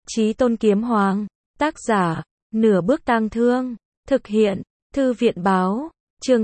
Chí Tôn Kiếm Hoàng. Tác giả, Nửa Bước Tang Thương. Thực hiện, Thư viện Báo. Chương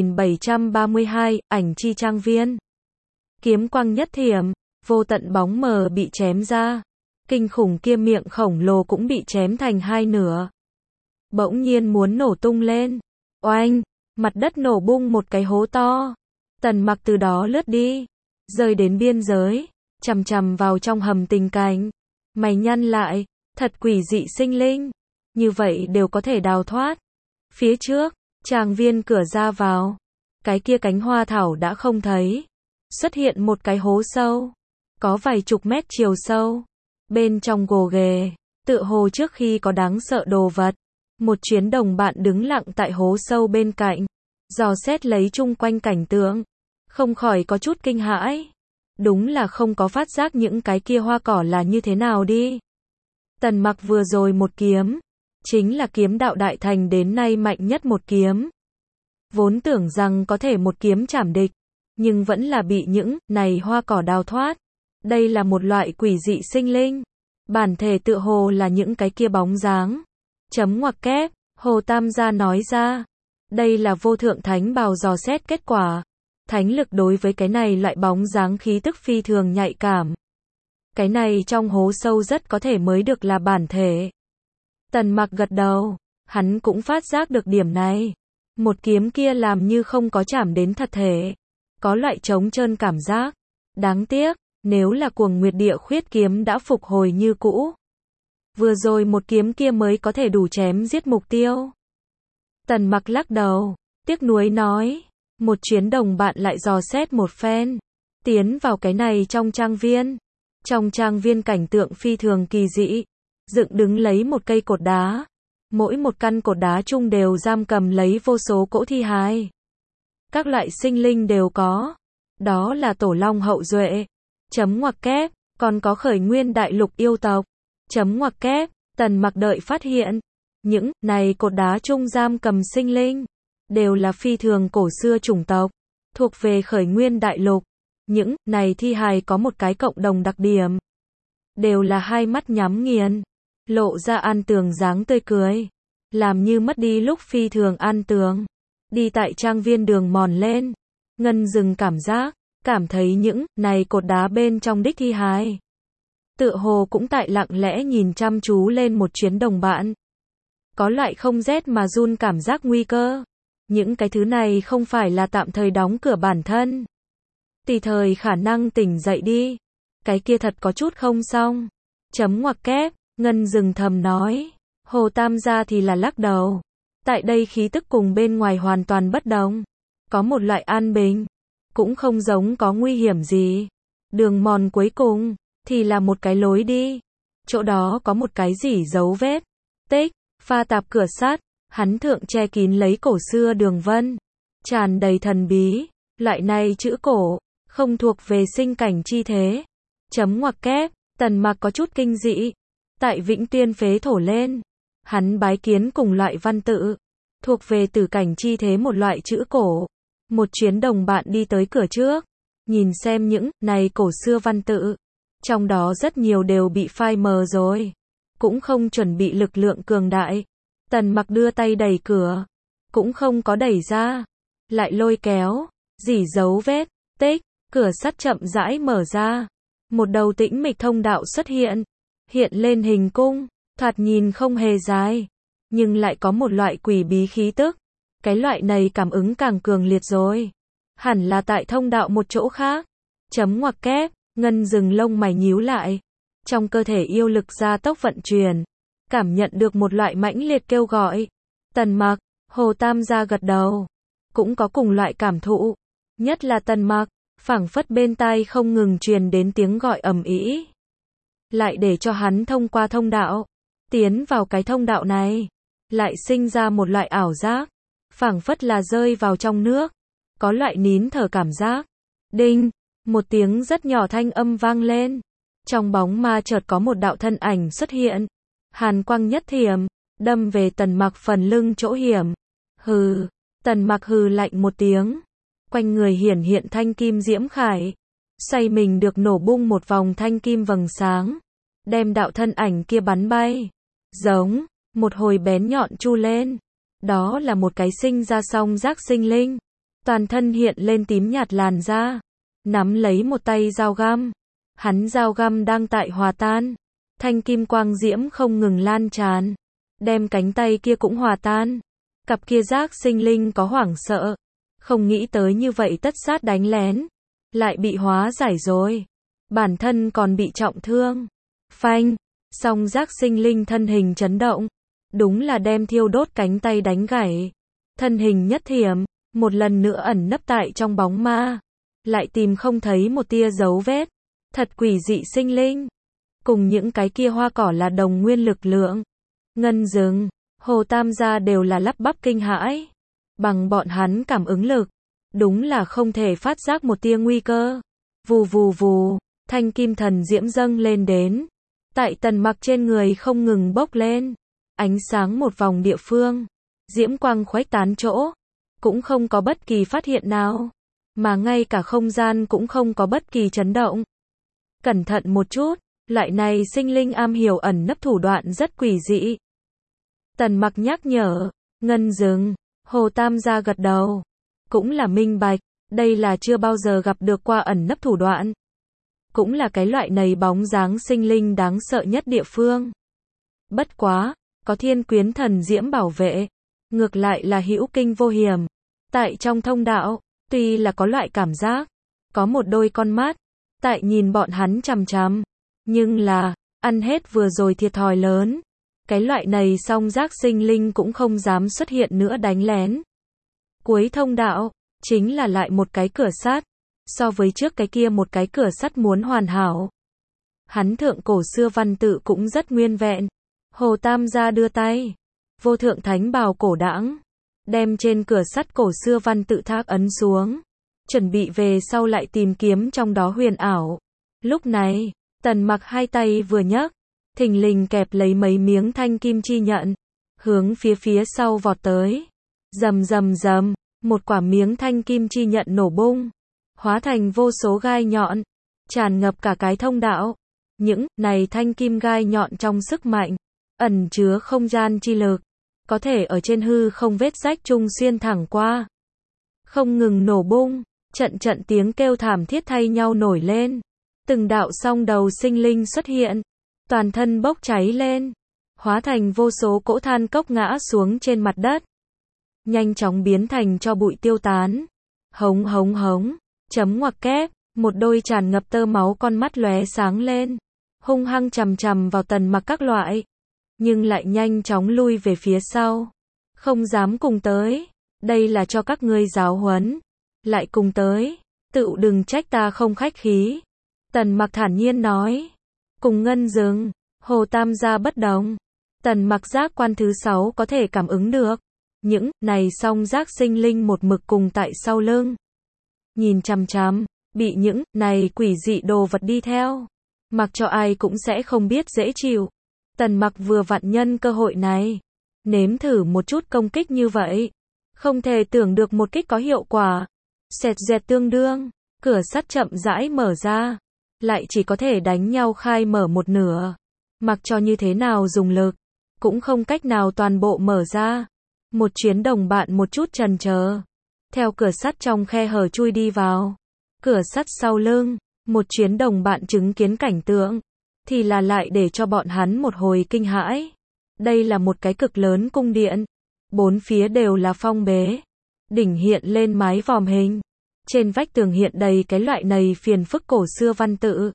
2732, ảnh chi trang viên. Kiếm quang nhất thiểm, vô tận bóng mờ bị chém ra. Kinh khủng kia miệng khổng lồ cũng bị chém thành hai nửa. Bỗng nhiên muốn nổ tung lên. Oanh, mặt đất nổ bung một cái hố to. Tần Mặc từ đó lướt đi, rơi đến biên giới, chằm chằm vào trong hầm tình cảnh. Mày nhăn lại, thật quỷ dị sinh linh, như vậy đều có thể đào thoát. Phía trước, tràng viên cửa ra vào, cái kia cánh hoa thảo đã không thấy. Xuất hiện một cái hố sâu, có vài chục mét chiều sâu. Bên trong gồ ghề, tựa hồ trước khi có đáng sợ đồ vật. Một chuyến đồng bạn đứng lặng tại hố sâu bên cạnh, dò xét lấy chung quanh cảnh tượng, không khỏi có chút kinh hãi. Đúng là không có phát giác những cái kia hoa cỏ là như thế nào đi. Tần Mặc vừa rồi một kiếm, chính là kiếm đạo đại thành đến nay mạnh nhất một kiếm. Vốn tưởng rằng có thể một kiếm chảm địch, nhưng vẫn là bị những này hoa cỏ đào thoát. Đây là một loại quỷ dị sinh linh, bản thể tựa hồ là những cái kia bóng dáng. Chấm ngoặc kép, Hồ Tam gia nói ra. Đây là vô thượng thánh bào dò xét kết quả. Thánh lực đối với cái này loại bóng dáng khí tức phi thường nhạy cảm. Cái này trong hố sâu rất có thể mới được là bản thể. Tần Mặc gật đầu, hắn cũng phát giác được điểm này. Một kiếm kia làm như không có chạm đến thật thể, có loại trống trơn cảm giác. Đáng tiếc, nếu là Cuồng Nguyệt Địa Khuyết kiếm đã phục hồi như cũ, vừa rồi một kiếm kia mới có thể đủ chém giết mục tiêu. Tần Mặc lắc đầu, tiếc nuối nói, một chuyến đồng bạn lại dò xét một phen, tiến vào cái này trong trang viên. Trong trang viên cảnh tượng phi thường kỳ dị, dựng đứng lấy một cây cột đá. Mỗi một căn cột đá chung đều giam cầm lấy vô số cỗ thi hài. Các loại sinh linh đều có. Đó là tổ long hậu duệ. Chấm ngoặc kép, còn có khởi nguyên đại lục yêu tộc. Chấm ngoặc kép, Tần Mặc đợi phát hiện. Những này cột đá chung giam cầm sinh linh, đều là phi thường cổ xưa chủng tộc, thuộc về khởi nguyên đại lục. Những này thi hài có một cái cộng đồng đặc điểm, đều là hai mắt nhắm nghiền, lộ ra an tường dáng tươi cười, làm như mất đi lúc phi thường an tường. Đi tại trang viên đường mòn lên, Ngân dừng cảm thấy những này cột đá bên trong đích thi hài, tựa hồ cũng tại lặng lẽ nhìn chăm chú lên một chuyến đồng bạn. Có loại không rét mà run cảm giác nguy cơ. Những cái thứ này không phải là tạm thời đóng cửa bản thân, tùy thời khả năng tỉnh dậy đi. Cái kia thật có chút không xong. Chấm ngoặc kép, Ngân dừng thầm nói. Hồ Tam gia thì là lắc đầu. Tại đây khí tức cùng bên ngoài hoàn toàn bất đồng. Có một loại an bình, cũng không giống có nguy hiểm gì. Đường mòn cuối cùng, thì là một cái lối đi. Chỗ đó có một cái gì dấu vết tích, pha tạp cửa sắt. Hắn thượng che kín lấy cổ xưa đường vân, tràn đầy thần bí. Loại này chữ cổ, không thuộc về sinh cảnh chi thế. Chấm ngoặc kép, Tần Mặc có chút kinh dị. Tại Vĩnh Tiên phế thổ lên, hắn bái kiến cùng loại văn tự, thuộc về tử cảnh chi thế một loại chữ cổ. Một chuyến đồng bạn đi tới cửa trước, nhìn xem những này cổ xưa văn tự. Trong đó rất nhiều đều bị phai mờ rồi, cũng không chuẩn bị lực lượng cường đại. Tần Mặc đưa tay đẩy cửa, cũng không có đẩy ra, lại lôi kéo, dỉ dấu vết tích, cửa sắt chậm rãi mở ra. Một đầu tĩnh mịch thông đạo xuất hiện, hiện lên hình cung, thoạt nhìn không hề dài, nhưng lại có một loại quỷ bí khí tức. Cái loại này cảm ứng càng cường liệt rồi, hẳn là tại thông đạo một chỗ khác. Chấm ngoặc kép, Ngân dừng lông mày nhíu lại, trong cơ thể yêu lực gia tốc vận chuyển, cảm nhận được một loại mãnh liệt kêu gọi. Tần Mặc, Hồ Tam gia gật đầu, cũng có cùng loại cảm thụ. Nhất là Tần Mặc, phảng phất bên tai không ngừng truyền đến tiếng gọi ầm ĩ, lại để cho hắn thông qua thông đạo, tiến vào cái thông đạo này, lại sinh ra một loại ảo giác, phảng phất là rơi vào trong nước, có loại nín thở cảm giác. Đinh, một tiếng rất nhỏ thanh âm vang lên, trong bóng ma chợt có một đạo thân ảnh xuất hiện. Hàn quang nhất thiểm, đâm về Tần Mặc phần lưng chỗ hiểm. Hừ, Tần Mặc hừ lạnh một tiếng, quanh người hiển hiện thanh kim diễm khải, xoay mình được nổ bung một vòng thanh kim vầng sáng. đem đạo thân ảnh kia bắn bay. Giống, một hồi bén nhọn chu lên. Đó là một cái sinh ra song giác sinh linh. Toàn thân hiện lên tím nhạt làn da. Nắm lấy một tay dao găm. Hắn dao găm đang tại hòa tan. Thanh kim quang diễm không ngừng lan tràn. Đem cánh tay kia cũng hòa tan. Cặp kia giác sinh linh có hoảng sợ. Không nghĩ tới như vậy tất sát đánh lén. Lại bị hóa giải rồi. Bản thân còn bị trọng thương. Phanh. Song giác sinh linh thân hình chấn động. Đúng là đem thiêu đốt cánh tay đánh gãy. Thân hình nhất thiểm. Một lần nữa ẩn nấp tại trong bóng ma. Lại tìm không thấy một tia dấu vết. Thật quỷ dị sinh linh. Cùng những cái kia hoa cỏ là đồng nguyên lực lượng. Ngân Dừng, Hồ Tam gia đều là lắp bắp kinh hãi. Bằng bọn hắn cảm ứng lực. Đúng là không thể phát giác một tia nguy cơ. Vù vù vù, thanh kim thần diễm dâng lên đến. Tại Tần Mặc trên người không ngừng bốc lên. Ánh sáng một vòng địa phương. Diễm quang khuếch tán chỗ. Cũng không có bất kỳ phát hiện nào. Mà ngay cả không gian cũng không có bất kỳ chấn động. Cẩn thận một chút, loại này sinh linh am hiểu ẩn nấp thủ đoạn rất quỷ dị. Tần Mặc nhắc nhở, Ngân Dừng, Hồ Tam gia gật đầu. Cũng là minh bạch, đây là chưa bao giờ gặp được qua ẩn nấp thủ đoạn. Cũng là cái loại này bóng dáng sinh linh đáng sợ nhất địa phương. Bất quá, có thiên quyến thần diễm bảo vệ. Ngược lại là hữu kinh vô hiểm. Tại trong thông đạo, tuy là có loại cảm giác, có một đôi con mắt, tại nhìn bọn hắn chằm chằm. Nhưng là, ăn hết vừa rồi thiệt thòi lớn. Cái loại này song giác sinh linh cũng không dám xuất hiện nữa đánh lén. Cuối thông đạo, chính là lại một cái cửa sắt. So với trước cái kia một cái cửa sắt muốn hoàn hảo. Hắn thượng cổ xưa văn tự cũng rất nguyên vẹn. Hồ Tam gia đưa tay. Vô thượng thánh bào cổ đãng. Đem trên cửa sắt cổ xưa văn tự thác ấn xuống. Chuẩn bị về sau lại tìm kiếm trong đó huyền ảo. Lúc này, Tần Mặc hai tay vừa nhấc. Thình lình kẹp lấy mấy miếng thanh kim chi nhận. Hướng phía sau vọt tới. Rầm rầm rầm. Một quả miếng thanh kim chi nhận nổ bung. Hóa thành vô số gai nhọn. Tràn ngập cả cái thông đạo. Những này thanh kim gai nhọn trong sức mạnh. Ẩn chứa không gian chi lực. Có thể ở trên hư không vết rách trung xuyên thẳng qua. Không ngừng nổ bung. Trận tiếng kêu thảm thiết thay nhau nổi lên. Từng đạo song đầu sinh linh xuất hiện. Toàn thân bốc cháy lên. Hóa thành vô số cỗ than cốc ngã xuống trên mặt đất. Nhanh chóng biến thành cho bụi tiêu tán. Hống hống hống. Chấm ngoặc kép. Một đôi tràn ngập tơ máu con mắt lóe sáng lên. Hung hăng chằm chằm vào Tần Mặc các loại. Nhưng lại nhanh chóng lui về phía sau. Không dám cùng tới. Đây là cho các ngươi giáo huấn. Lại cùng tới. Tựu đừng trách ta không khách khí. Tần Mặc thản nhiên nói. Cùng Ngân Dừng, Hồ Tam gia bất đồng. Tần Mặc giác quan thứ 6 có thể cảm ứng được. Những này song giác sinh linh một mực cùng tại sau lưng. Nhìn chằm chằm, bị những này quỷ dị đồ vật đi theo. Mặc cho ai cũng sẽ không biết dễ chịu. Tần Mặc vừa vặn nhân cơ hội này. Nếm thử một chút công kích như vậy. Không thể tưởng được một kích có hiệu quả. Xẹt dẹt tương đương, cửa sắt chậm rãi mở ra. Lại chỉ có thể đánh nhau khai mở một nửa. Mặc cho như thế nào dùng lực, cũng không cách nào toàn bộ mở ra. Một chuyến đồng bạn một chút chần chờ. Theo cửa sắt trong khe hở chui đi vào. Cửa sắt sau lưng, một chuyến đồng bạn chứng kiến cảnh tượng. Thì là lại để cho bọn hắn một hồi kinh hãi. Đây là một cái cực lớn cung điện. Bốn phía đều là phong bế. Đỉnh hiện lên mái vòm hình. Trên vách tường hiện đầy cái loại này phiền phức cổ xưa văn tự.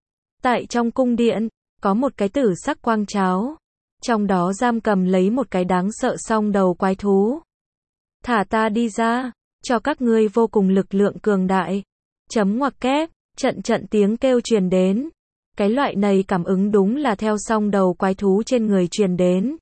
Tại trong cung điện, có một cái tử sắc quang cháo. Trong đó giam cầm lấy một cái đáng sợ song đầu quái thú. Thả ta đi ra, cho các ngươi vô cùng lực lượng cường đại. Chấm ngoặc kép, trận tiếng kêu truyền đến. Cái loại này cảm ứng đúng là theo song đầu quái thú trên người truyền đến.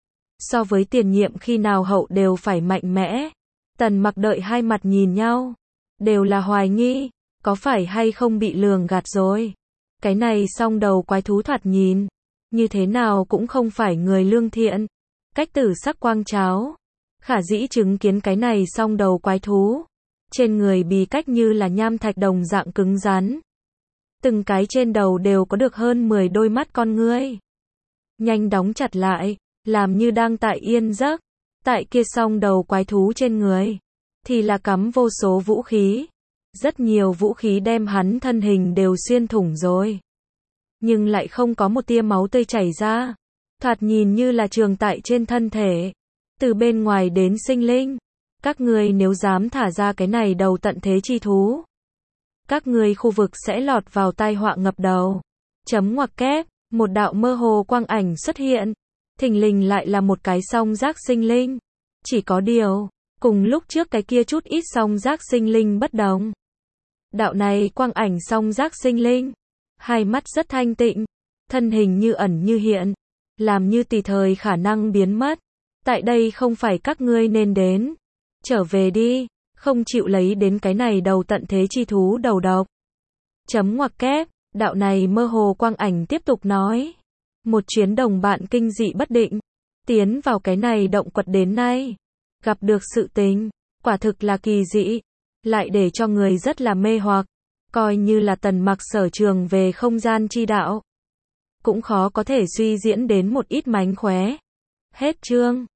So với tiền nhiệm khi nào hậu đều phải mạnh mẽ. Tần Mặc đợi hai mặt nhìn nhau. Đều là hoài nghi, có phải hay không bị lường gạt rồi. Cái này song đầu quái thú thoạt nhìn. Như thế nào cũng không phải người lương thiện. Cách tử sắc quang cháo. Khả dĩ chứng kiến cái này song đầu quái thú. Trên người bì cách như là nham thạch đồng dạng cứng rắn. từng cái trên đầu đều có được hơn 10 đôi mắt con ngươi. Nhanh đóng chặt lại, làm như đang tại yên giấc. Tại kia song đầu quái thú trên người, thì là cắm vô số vũ khí. Rất nhiều vũ khí đem hắn thân hình đều xuyên thủng rồi. Nhưng lại không có một tia máu tươi chảy ra. Thoạt nhìn như là trường tại trên thân thể. Từ bên ngoài đến sinh linh. Các ngươi nếu dám thả ra cái này đầu tận thế chi thú, các ngươi khu vực sẽ lọt vào tai họa ngập đầu. Chấm ngoặc kép, một đạo mơ hồ quang ảnh xuất hiện. Thình lình lại là một cái song giác sinh linh. Chỉ có điều, cùng lúc trước cái kia chút ít song giác sinh linh bất đồng. Đạo này quang ảnh song giác sinh linh, hai mắt rất thanh tịnh, thân hình như ẩn như hiện, làm như tùy thời khả năng biến mất. Tại đây không phải các ngươi nên đến. Trở về đi, không chịu lấy đến cái này đầu tận thế chi thú đầu độc. Chấm ngoặc kép, đạo này mơ hồ quang ảnh tiếp tục nói. Một chuyến đồng bạn kinh dị bất định, tiến vào cái này động quật đến nay, gặp được sự tình, quả thực là kỳ dị, lại để cho người rất là mê hoặc, coi như là Tần Mặc sở trường về không gian chi đạo, cũng khó có thể suy diễn đến một ít mánh khóe. Hết chương.